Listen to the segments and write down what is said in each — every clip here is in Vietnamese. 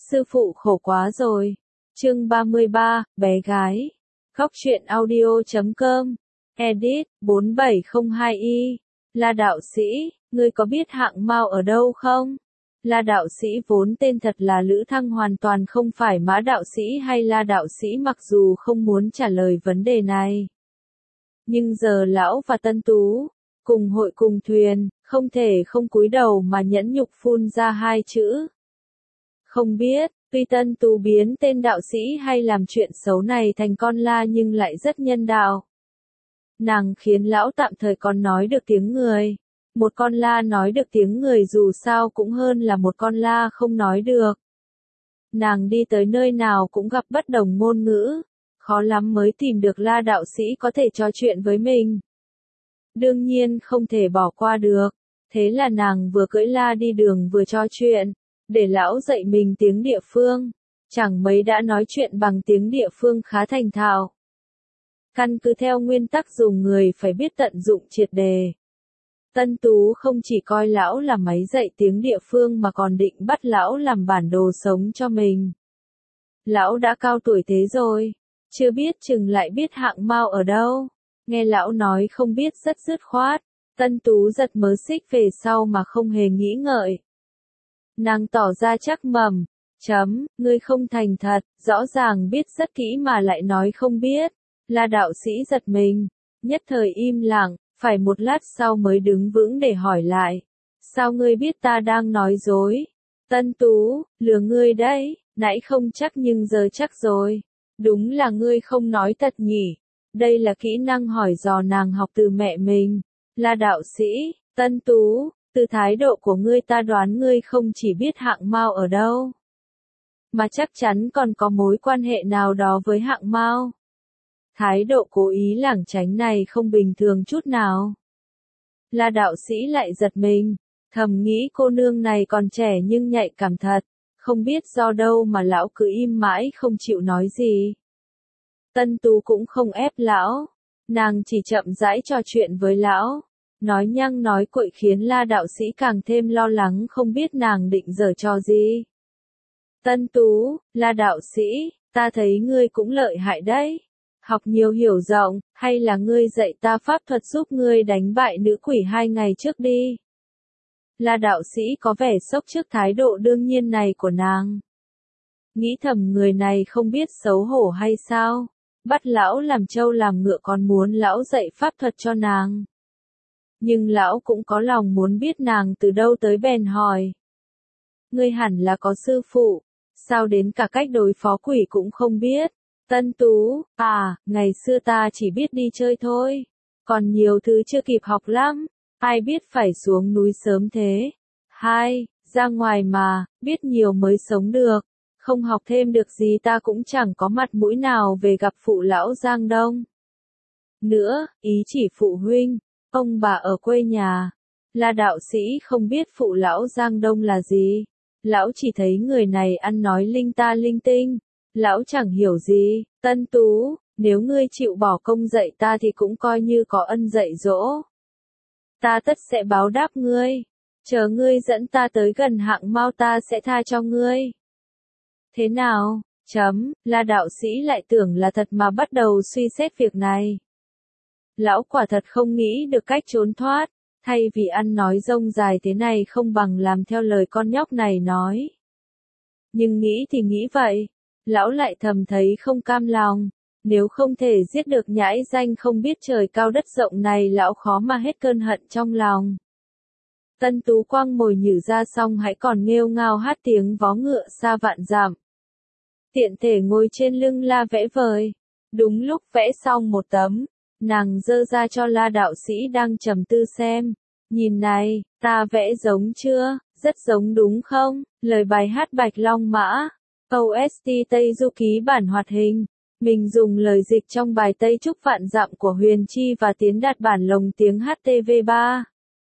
sư phụ khổ quá rồi. Chương 33, bé gái. Góc truyện audio.com. Edit, 4702i. La đạo sĩ, ngươi có biết hạng mao ở đâu không? La đạo sĩ vốn tên thật là Lữ Thăng, hoàn toàn không phải Mã đạo sĩ hay La đạo sĩ, mặc dù không muốn trả lời vấn đề này. Nhưng giờ lão và Tân Tú, cùng hội cùng thuyền, không thể không cúi đầu mà nhẫn nhục phun ra hai chữ. Không biết, tuy Tân Tú biến tên đạo sĩ hay làm chuyện xấu này thành con la nhưng lại rất nhân đạo. Nàng khiến lão tạm thời còn nói được tiếng người. Một con la nói được tiếng người dù sao cũng hơn là một con la không nói được. Nàng đi tới nơi nào cũng gặp bất đồng ngôn ngữ, khó lắm mới tìm được La đạo sĩ có thể trò chuyện với mình. Đương nhiên không thể bỏ qua được, thế là nàng vừa cưỡi la đi đường vừa trò chuyện, để lão dạy mình tiếng địa phương. Chẳng mấy đã nói chuyện bằng tiếng địa phương khá thành thạo. Căn cứ theo nguyên tắc dùng người phải biết tận dụng triệt đề. Tân Tú không chỉ coi lão là máy dạy tiếng địa phương mà còn định bắt lão làm bản đồ sống cho mình. Lão đã cao tuổi thế rồi, chưa biết chừng lại biết hạng mao ở đâu. Nghe lão nói không biết rất dứt khoát, Tân Tú giật mớ xích về sau mà không hề nghĩ ngợi. Nàng tỏ ra chắc mẩm, ngươi không thành thật, rõ ràng biết rất kỹ mà lại nói không biết. La đạo sĩ giật mình, nhất thời im lặng, phải một lát sau mới đứng vững để hỏi lại. Sao ngươi biết ta đang nói dối? Tân Tú, lừa ngươi đấy, nãy không chắc nhưng giờ chắc rồi. Đúng là ngươi không nói thật nhỉ? Đây là kỹ năng hỏi dò nàng học từ mẹ mình. La đạo sĩ, Tân Tú, từ thái độ của ngươi ta đoán ngươi không chỉ biết hạng mao ở đâu, mà chắc chắn còn có mối quan hệ nào đó với hạng mao. Thái độ cố ý lảng tránh này không bình thường chút nào. La đạo sĩ lại giật mình, thầm nghĩ cô nương này còn trẻ nhưng nhạy cảm thật, không biết do đâu mà lão cứ im mãi không chịu nói gì. Tân Tú cũng không ép lão, nàng chỉ chậm rãi trò chuyện với lão, nói nhăng nói cuội khiến La đạo sĩ càng thêm lo lắng không biết nàng định giở trò gì. Tân Tú, La đạo sĩ, ta thấy ngươi cũng lợi hại đấy. Học nhiều hiểu rộng, hay là ngươi dạy ta pháp thuật giúp ngươi đánh bại nữ quỷ 2 ngày trước đi. La đạo sĩ có vẻ sốc trước thái độ đương nhiên này của nàng. Nghĩ thầm người này không biết xấu hổ hay sao, bắt lão làm trâu làm ngựa còn muốn lão dạy pháp thuật cho nàng. Nhưng lão cũng có lòng muốn biết nàng từ đâu tới bèn hỏi. Ngươi hẳn là có sư phụ, sao đến cả cách đối phó quỷ cũng không biết? Tân Tú, ngày xưa ta chỉ biết đi chơi thôi, còn nhiều thứ chưa kịp học lắm, ai biết phải xuống núi sớm thế. Ra ngoài mà, biết nhiều mới sống được, không học thêm được gì ta cũng chẳng có mặt mũi nào về gặp phụ lão Giang Đông. Nữa, ý chỉ phụ huynh, ông bà ở quê nhà. La đạo sĩ không biết phụ lão Giang Đông là gì, lão chỉ thấy người này ăn nói linh ta linh tinh. Lão chẳng hiểu gì. Tân Tú, nếu ngươi chịu bỏ công dạy ta thì cũng coi như có ân dạy dỗ. Ta tất sẽ báo đáp ngươi. Chờ ngươi dẫn ta tới gần hạng mao ta sẽ tha cho ngươi. Thế nào? La đạo sĩ lại tưởng là thật mà bắt đầu suy xét việc này. Lão quả thật không nghĩ được cách trốn thoát, thay vì ăn nói rông dài thế này không bằng làm theo lời con nhóc này nói. Nhưng nghĩ thì nghĩ vậy. Lão lại thầm thấy không cam lòng, nếu không thể giết được nhãi danh không biết trời cao đất rộng này lão khó mà hết cơn hận trong lòng. Tân Tú quăng mồi nhử ra xong hãy còn nghêu ngao hát tiếng vó ngựa xa vạn dặm. Tiện thể ngồi trên lưng la vẽ vời. Đúng lúc vẽ xong một tấm, nàng giơ ra cho La đạo sĩ đang trầm tư xem. Nhìn này, ta vẽ giống chưa? Rất giống đúng không? Lời bài hát Bạch Long Mã. OST Tây Du Ký bản hoạt hình. Mình dùng lời dịch trong bài Tây Trúc Vạn Dặm của Huyền Chi và tiến đạt bản lồng tiếng HTV3.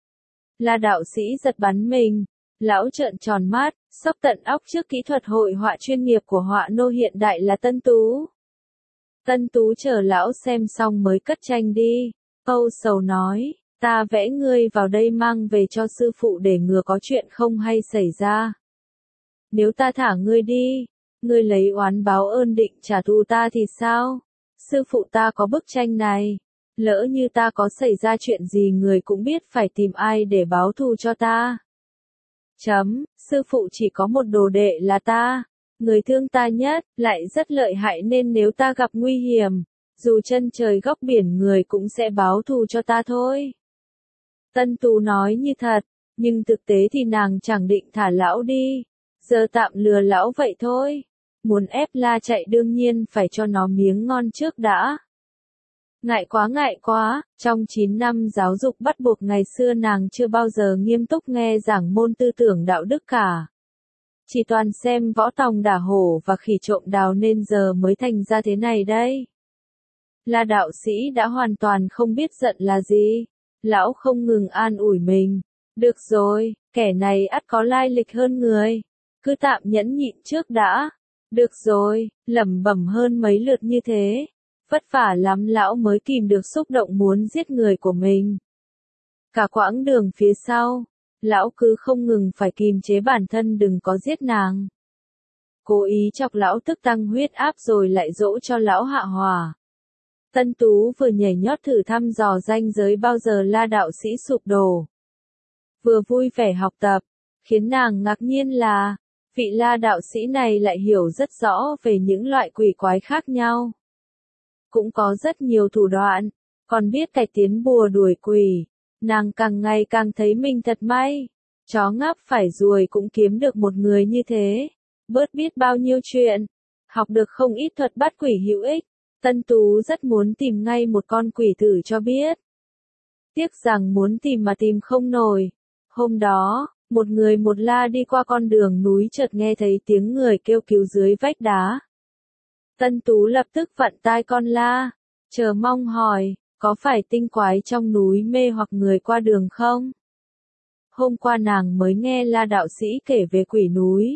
La đạo sĩ giật bắn mình. Lão trợn tròn mắt, sốc tận óc trước kỹ thuật hội họa chuyên nghiệp của họa nô hiện đại là Tân Tú. Tân Tú chờ lão xem xong mới cất tranh đi. Âu sầu nói, ta vẽ ngươi vào đây mang về cho sư phụ để ngừa có chuyện không hay xảy ra. nếu ta thả ngươi đi, ngươi lấy oán báo ơn định trả thù ta thì sao? Sư phụ ta có bức tranh này, lỡ như ta có xảy ra chuyện gì người cũng biết phải tìm ai để báo thù cho ta. Sư phụ chỉ có một đồ đệ là ta, người thương ta nhất, lại rất lợi hại nên nếu ta gặp nguy hiểm, dù chân trời góc biển người cũng sẽ báo thù cho ta thôi. Tân Tú nói như thật, nhưng thực tế thì nàng chẳng định thả lão đi, giờ tạm lừa lão vậy thôi. Muốn ép La chạy đương nhiên phải cho nó miếng ngon trước đã. Ngại quá, trong 9 năm giáo dục bắt buộc ngày xưa nàng chưa bao giờ nghiêm túc nghe giảng môn tư tưởng đạo đức cả. Chỉ toàn xem võ tòng đả hổ và khỉ trộm đào nên giờ mới thành ra thế này đây. La đạo sĩ đã hoàn toàn không biết giận là gì. Lão không ngừng an ủi mình. Được rồi, kẻ này ắt có lai lịch hơn người. Cứ tạm nhẫn nhịn trước đã. Được rồi, lẩm bẩm hơn mấy lượt như thế. Vất vả lắm lão mới kìm được xúc động muốn giết người của mình. Cả quãng đường phía sau, lão cứ không ngừng phải kìm chế bản thân đừng có giết nàng. Cố ý chọc lão tức tăng huyết áp rồi lại dỗ cho lão hạ hỏa. Tân Tú vừa nhảy nhót thử thăm dò ranh giới bao giờ La đạo sĩ sụp đổ. Vừa vui vẻ học tập, khiến nàng ngạc nhiên là, vị La đạo sĩ này lại hiểu rất rõ về những loại quỷ quái khác nhau. Cũng có rất nhiều thủ đoạn, còn biết cải tiến bùa đuổi quỷ, nàng càng ngày càng thấy mình thật may. Chó ngáp phải ruồi cũng kiếm được một người như thế, bớt biết bao nhiêu chuyện, học được không ít thuật bắt quỷ hữu ích. Tân Tú rất muốn tìm ngay một con quỷ thử cho biết. Tiếc rằng muốn tìm mà tìm không nổi. Hôm đó, một người một La đi qua con đường núi chợt nghe thấy tiếng người kêu cứu dưới vách đá. Tân Tú lập tức vặn tai con La, chờ mong hỏi, có phải tinh quái trong núi mê hoặc người qua đường không? Hôm qua nàng mới nghe La đạo sĩ kể về quỷ núi.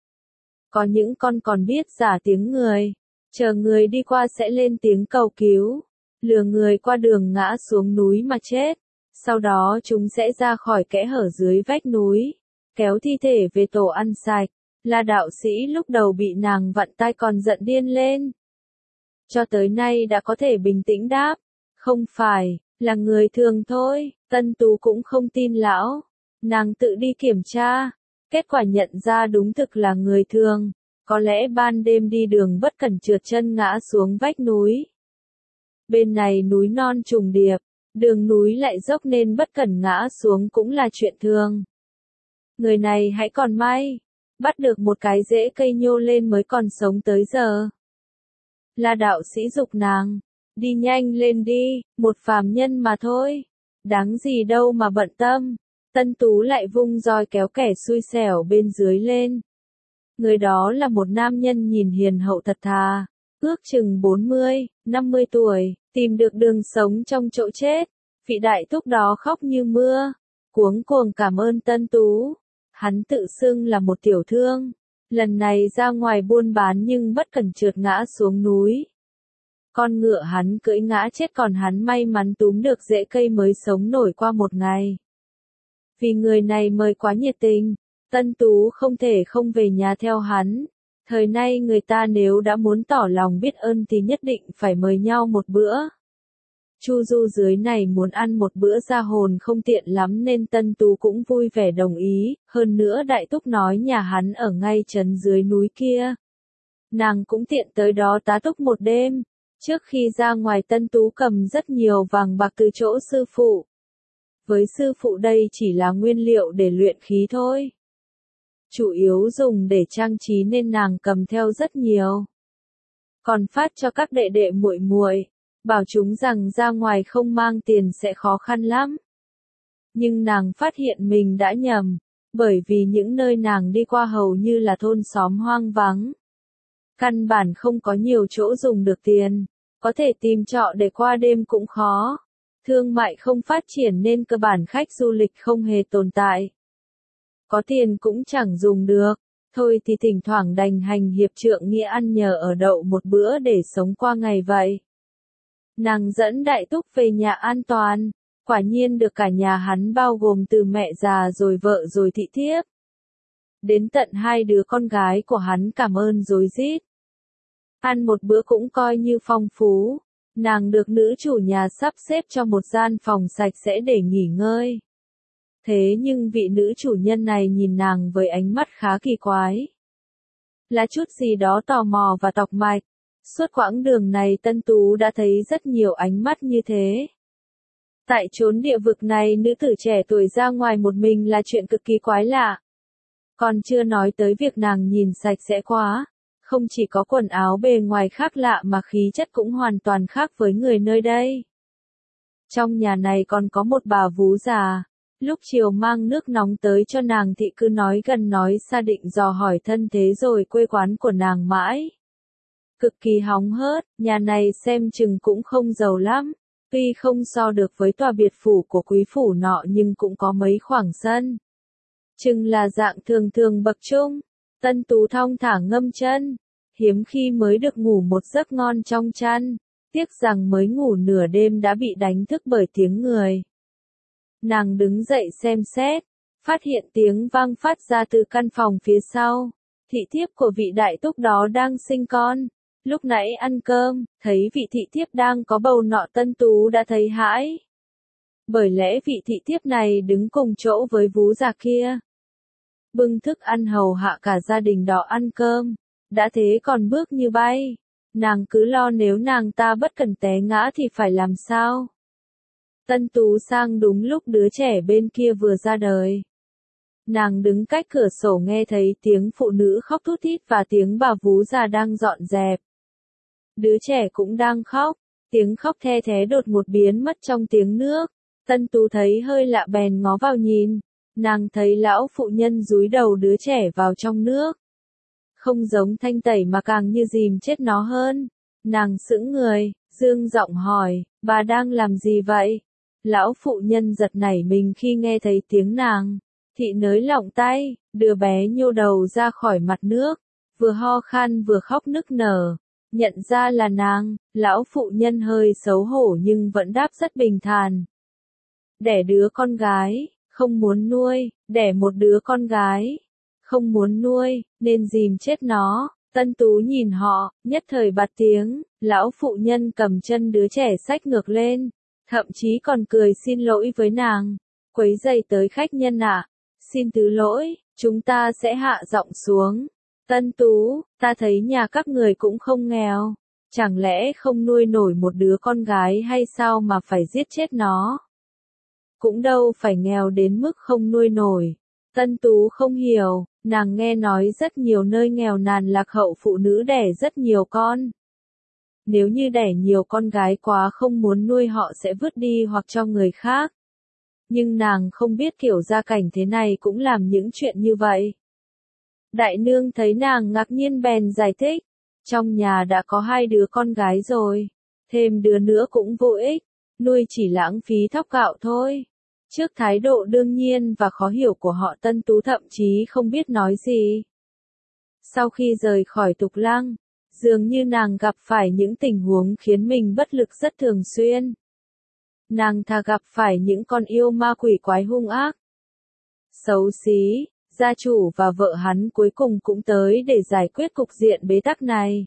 Có những con còn biết giả tiếng người, chờ người đi qua sẽ lên tiếng cầu cứu, lừa người qua đường ngã xuống núi mà chết. Sau đó chúng sẽ ra khỏi kẽ hở dưới vách núi, kéo thi thể về tổ ăn sạch. La đạo sĩ lúc đầu bị nàng vặn tai còn giận điên lên. Cho tới nay đã có thể bình tĩnh đáp, không phải, là người thường thôi. Tân Tú cũng không tin lão. Nàng tự đi kiểm tra, kết quả nhận ra đúng thực là người thường. Có lẽ ban đêm đi đường bất cẩn trượt chân ngã xuống vách núi. Bên này núi non trùng điệp, đường núi lại dốc nên bất cẩn ngã xuống cũng là chuyện thường. Người này hãy còn may, bắt được một cái rễ cây nhô lên mới còn sống tới giờ. La đạo sĩ giục nàng, đi nhanh lên đi, một phàm nhân mà thôi, đáng gì đâu mà bận tâm. Tân Tú lại vung roi kéo kẻ xui xẻo bên dưới lên. Người đó là một nam nhân nhìn hiền hậu thật thà, ước chừng 40, 50 tuổi, tìm được đường sống trong chỗ chết. Vị đại thúc đó khóc như mưa, cuống cuồng cảm ơn Tân Tú. Hắn tự xưng là một tiểu thương, lần này ra ngoài buôn bán nhưng bất cẩn trượt ngã xuống núi. Con ngựa hắn cưỡi ngã chết còn hắn may mắn túm được rễ cây mới sống nổi qua một ngày. Vì người này mời quá nhiệt tình, Tân Tú không thể không về nhà theo hắn. Thời nay người ta nếu đã muốn tỏ lòng biết ơn thì nhất định phải mời nhau một bữa. Chu Du dưới này muốn ăn một bữa ra hồn không tiện lắm nên Tân Tú cũng vui vẻ đồng ý, hơn nữa đại thúc nói nhà hắn ở ngay trấn dưới núi kia. Nàng cũng tiện tới đó tá túc một đêm. Trước khi ra ngoài Tân Tú cầm rất nhiều vàng bạc từ chỗ sư phụ. Với sư phụ đây chỉ là nguyên liệu để luyện khí thôi. Chủ yếu dùng để trang trí nên nàng cầm theo rất nhiều. Còn phát cho các đệ đệ muội muội, bảo chúng rằng ra ngoài không mang tiền sẽ khó khăn lắm. Nhưng nàng phát hiện mình đã nhầm, bởi vì những nơi nàng đi qua hầu như là thôn xóm hoang vắng. Căn bản không có nhiều chỗ dùng được tiền, có thể tìm trọ để qua đêm cũng khó. Thương mại không phát triển nên cơ bản khách du lịch không hề tồn tại. Có tiền cũng chẳng dùng được, thôi thì thỉnh thoảng đành hành hiệp trượng nghĩa ăn nhờ ở đậu một bữa để sống qua ngày vậy. Nàng dẫn đại thúc về nhà an toàn, quả nhiên được cả nhà hắn bao gồm từ mẹ già rồi vợ rồi thị thiếp. đến tận hai đứa con gái của hắn cảm ơn rối rít. Ăn một bữa cũng coi như phong phú, nàng được nữ chủ nhà sắp xếp cho một gian phòng sạch sẽ để nghỉ ngơi. Thế nhưng vị nữ chủ nhân này nhìn nàng với ánh mắt khá kỳ quái. Là chút gì đó tò mò và tọc mạch. Suốt quãng đường này Tân Tú đã thấy rất nhiều ánh mắt như thế. Tại chốn địa vực này nữ tử trẻ tuổi ra ngoài một mình là chuyện cực kỳ quái lạ. Còn chưa nói tới việc nàng nhìn sạch sẽ quá. Không chỉ có quần áo bề ngoài khác lạ mà khí chất cũng hoàn toàn khác với người nơi đây. Trong nhà này còn có một bà vú già. Lúc chiều mang nước nóng tới cho nàng thì cứ nói gần nói xa định dò hỏi thân thế rồi quê quán của nàng mãi. Cực kỳ hóng hớt, nhà này xem chừng cũng không giàu lắm. Tuy không so được với tòa biệt phủ của quý phủ nọ nhưng cũng có mấy khoảng sân. Chừng là dạng thường thường bậc trung. Tân Tú thong thả ngâm chân. Hiếm khi mới được ngủ một giấc ngon trong chăn. Tiếc rằng mới ngủ nửa đêm đã bị đánh thức bởi tiếng người. Nàng đứng dậy xem xét, phát hiện tiếng vang phát ra từ căn phòng phía sau. Thị thiếp của vị đại túc đó đang sinh con. Lúc nãy ăn cơm, thấy vị thị thiếp đang có bầu nọ Tân Tú đã thấy hãi. Bởi lẽ vị thị thiếp này đứng cùng chỗ với vú già kia. Bưng thức ăn hầu hạ cả gia đình đó ăn cơm. Đã thế còn bước như bay. Nàng cứ lo nếu nàng ta bất cẩn té ngã thì phải làm sao? Tân Tú sang đúng lúc đứa trẻ bên kia vừa ra đời. Nàng đứng cách cửa sổ nghe thấy tiếng phụ nữ khóc thút thít và tiếng bà vú già đang dọn dẹp. Đứa trẻ cũng đang khóc, tiếng khóc the thé đột ngột biến mất trong tiếng nước. Tân Tú thấy hơi lạ bèn ngó vào nhìn, nàng thấy lão phụ nhân dúi đầu đứa trẻ vào trong nước. Không giống thanh tẩy mà càng như dìm chết nó hơn. Nàng sững người, dương giọng hỏi, bà đang làm gì vậy? Lão phụ nhân giật nảy mình khi nghe thấy tiếng nàng. Thị nới lỏng tay, đưa bé nhô đầu ra khỏi mặt nước, vừa ho khan vừa khóc nức nở. Nhận ra là nàng, lão phụ nhân hơi xấu hổ nhưng vẫn đáp rất bình thản. Đẻ đứa con gái, không muốn nuôi, đẻ một đứa con gái, không muốn nuôi, nên dìm chết nó. Tân Tú nhìn họ, nhất thời bật tiếng, lão phụ nhân cầm chân đứa trẻ xách ngược lên, thậm chí còn cười xin lỗi với nàng. Quấy rầy tới khách nhân ạ, xin thứ lỗi, chúng ta sẽ hạ giọng xuống. Tân Tú, ta thấy nhà các người cũng không nghèo, chẳng lẽ không nuôi nổi một đứa con gái hay sao mà phải giết chết nó? Cũng đâu phải nghèo đến mức không nuôi nổi. Tân Tú không hiểu, nàng nghe nói rất nhiều nơi nghèo nàn lạc hậu phụ nữ đẻ rất nhiều con. Nếu như đẻ nhiều con gái quá không muốn nuôi họ sẽ vứt đi hoặc cho người khác. Nhưng nàng không biết kiểu gia cảnh thế này cũng làm những chuyện như vậy. Đại nương thấy nàng ngạc nhiên bèn giải thích, trong nhà đã có 2 đứa con gái rồi, thêm đứa nữa cũng vô ích, nuôi chỉ lãng phí thóc gạo thôi. Trước thái độ đương nhiên và khó hiểu của họ Tân Tú thậm chí không biết nói gì. Sau khi rời khỏi Tục Lăng, dường như nàng gặp phải những tình huống khiến mình bất lực rất thường xuyên. Nàng thà gặp phải những con yêu ma quỷ quái hung ác, xấu xí. Gia chủ và vợ hắn cuối cùng cũng tới để giải quyết cục diện bế tắc này.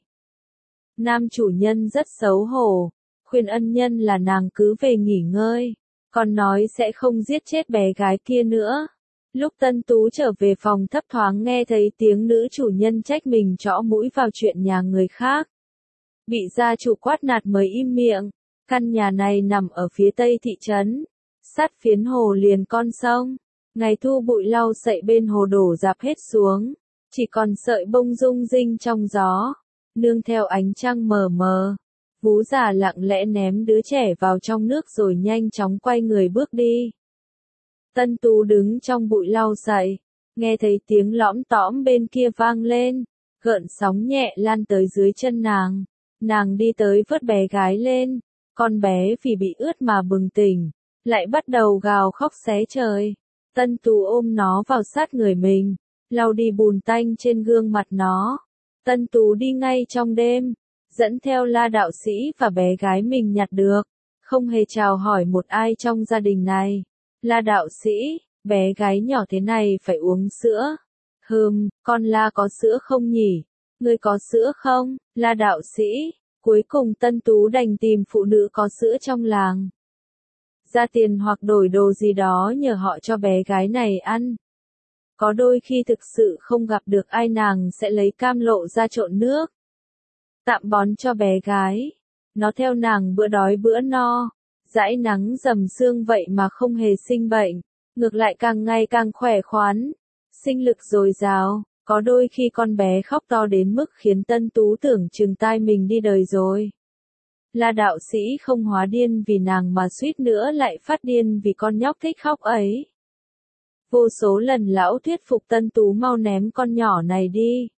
Nam chủ nhân rất xấu hổ, khuyên ân nhân là nàng cứ về nghỉ ngơi, còn nói sẽ không giết chết bé gái kia nữa. Lúc Tân Tú trở về phòng thấp thoáng nghe thấy tiếng nữ chủ nhân trách mình trõ mũi vào chuyện nhà người khác. Bị gia chủ quát nạt mới im miệng. Căn nhà này nằm ở phía tây thị trấn, sát phiến hồ liền con sông. Ngày thu bụi lau sậy bên hồ đổ rạp hết xuống, chỉ còn sợi bông rung rinh trong gió, nương theo ánh trăng mờ mờ. Vú già lặng lẽ ném đứa trẻ vào trong nước rồi nhanh chóng quay người bước đi. Tân Tú đứng trong bụi lau sậy, nghe thấy tiếng lõm tõm bên kia vang lên, gợn sóng nhẹ lan tới dưới chân nàng. Nàng đi tới vớt bé gái lên, con bé vì bị ướt mà bừng tỉnh, lại bắt đầu gào khóc xé trời. Tân Tú ôm nó vào sát người mình, lau đi bùn tanh trên gương mặt nó. Tân Tú đi ngay trong đêm, dẫn theo La đạo sĩ và bé gái mình nhặt được, không hề chào hỏi một ai trong gia đình này. La đạo sĩ, bé gái nhỏ thế này phải uống sữa. Con La có sữa không nhỉ? Ngươi có sữa không, La đạo sĩ? Cuối cùng Tân Tú đành tìm phụ nữ có sữa trong làng. Ra tiền hoặc đổi đồ gì đó nhờ họ cho bé gái này ăn. Có đôi khi thực sự không gặp được ai nàng sẽ lấy cam lộ ra trộn nước. Tạm bón cho bé gái. Nó theo nàng bữa đói bữa no. Dãi nắng dầm sương vậy mà không hề sinh bệnh. Ngược lại càng ngày càng khỏe khoắn. Sinh lực dồi dào. Có đôi khi con bé khóc to đến mức khiến Tân Tú tưởng chừng tai mình đi đời rồi. La đạo sĩ không hóa điên vì nàng mà suýt nữa lại phát điên vì con nhóc thích khóc ấy. Vô số lần lão thuyết phục Tân Tú mau ném con nhỏ này đi.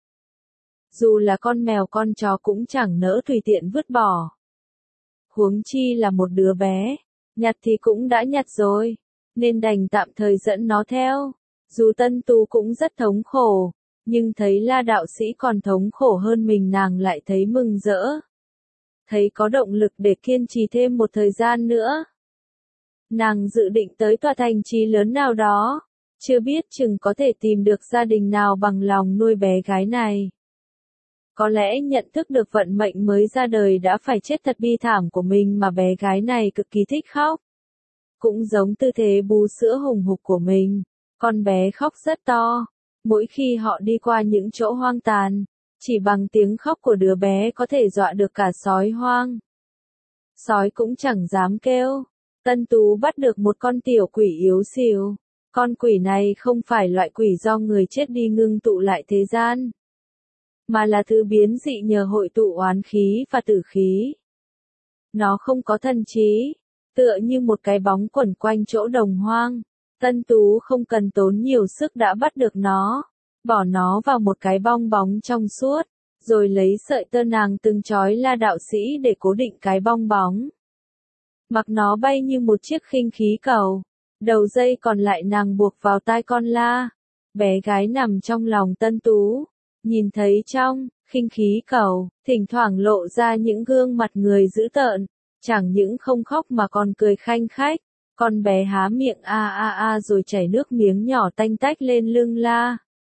Dù là con mèo con chó cũng chẳng nỡ tùy tiện vứt bỏ. Huống chi là một đứa bé, nhặt thì cũng đã nhặt rồi, nên đành tạm thời dẫn nó theo. Dù Tân Tú cũng rất thống khổ, nhưng thấy La đạo sĩ còn thống khổ hơn mình nàng lại thấy mừng rỡ. Thấy có động lực để kiên trì thêm một thời gian nữa. Nàng dự định tới tòa thành trì lớn nào đó, chưa biết chừng có thể tìm được gia đình nào bằng lòng nuôi bé gái này. Có lẽ nhận thức được vận mệnh mới ra đời đã phải chết thật bi thảm của mình mà bé gái này cực kỳ thích khóc. Cũng giống tư thế bú sữa hùng hục của mình, con bé khóc rất to. Mỗi khi họ đi qua những chỗ hoang tàn, chỉ bằng tiếng khóc của đứa bé có thể dọa được cả sói hoang. Sói cũng chẳng dám kêu. Tân Tú bắt được một con tiểu quỷ yếu xìu. Con quỷ này không phải loại quỷ do người chết đi ngưng tụ lại thế gian, mà là thứ biến dị nhờ hội tụ oán khí và tử khí. Nó không có thần trí, tựa như một cái bóng quẩn quanh chỗ đồng hoang. Tân Tú không cần tốn nhiều sức đã bắt được nó, bỏ nó vào một cái bong bóng trong suốt, rồi lấy sợi tơ nàng từng trói La đạo sĩ để cố định cái bong bóng. Mặc nó bay như một chiếc khinh khí cầu, đầu dây còn lại nàng buộc vào tai con La. Bé gái nằm trong lòng Tân Tú, nhìn thấy trong khinh khí cầu, thỉnh thoảng lộ ra những gương mặt người dữ tợn, chẳng những không khóc mà còn cười khanh khách. Con bé há miệng rồi chảy nước miếng nhỏ tanh tách lên lưng La.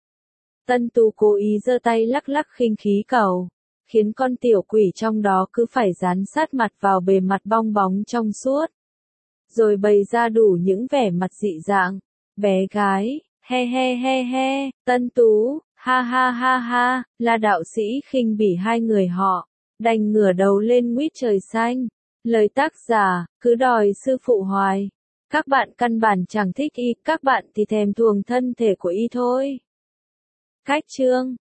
Tân Tú cố ý giơ tay lắc lắc khinh khí cầu, khiến con tiểu quỷ trong đó cứ phải dán sát mặt vào bề mặt bong bóng trong suốt. Rồi bày ra đủ những vẻ mặt dị dạng. Bé gái, he, Tân Tú, ha ha, La đạo sĩ khinh bỉ hai người họ, đành ngửa đầu lên nguyết trời xanh. Lời tác giả, cứ đòi sư phụ hoài. Các bạn căn bản chẳng thích y, các bạn thì thèm thuồng thân thể của y thôi. Cách chương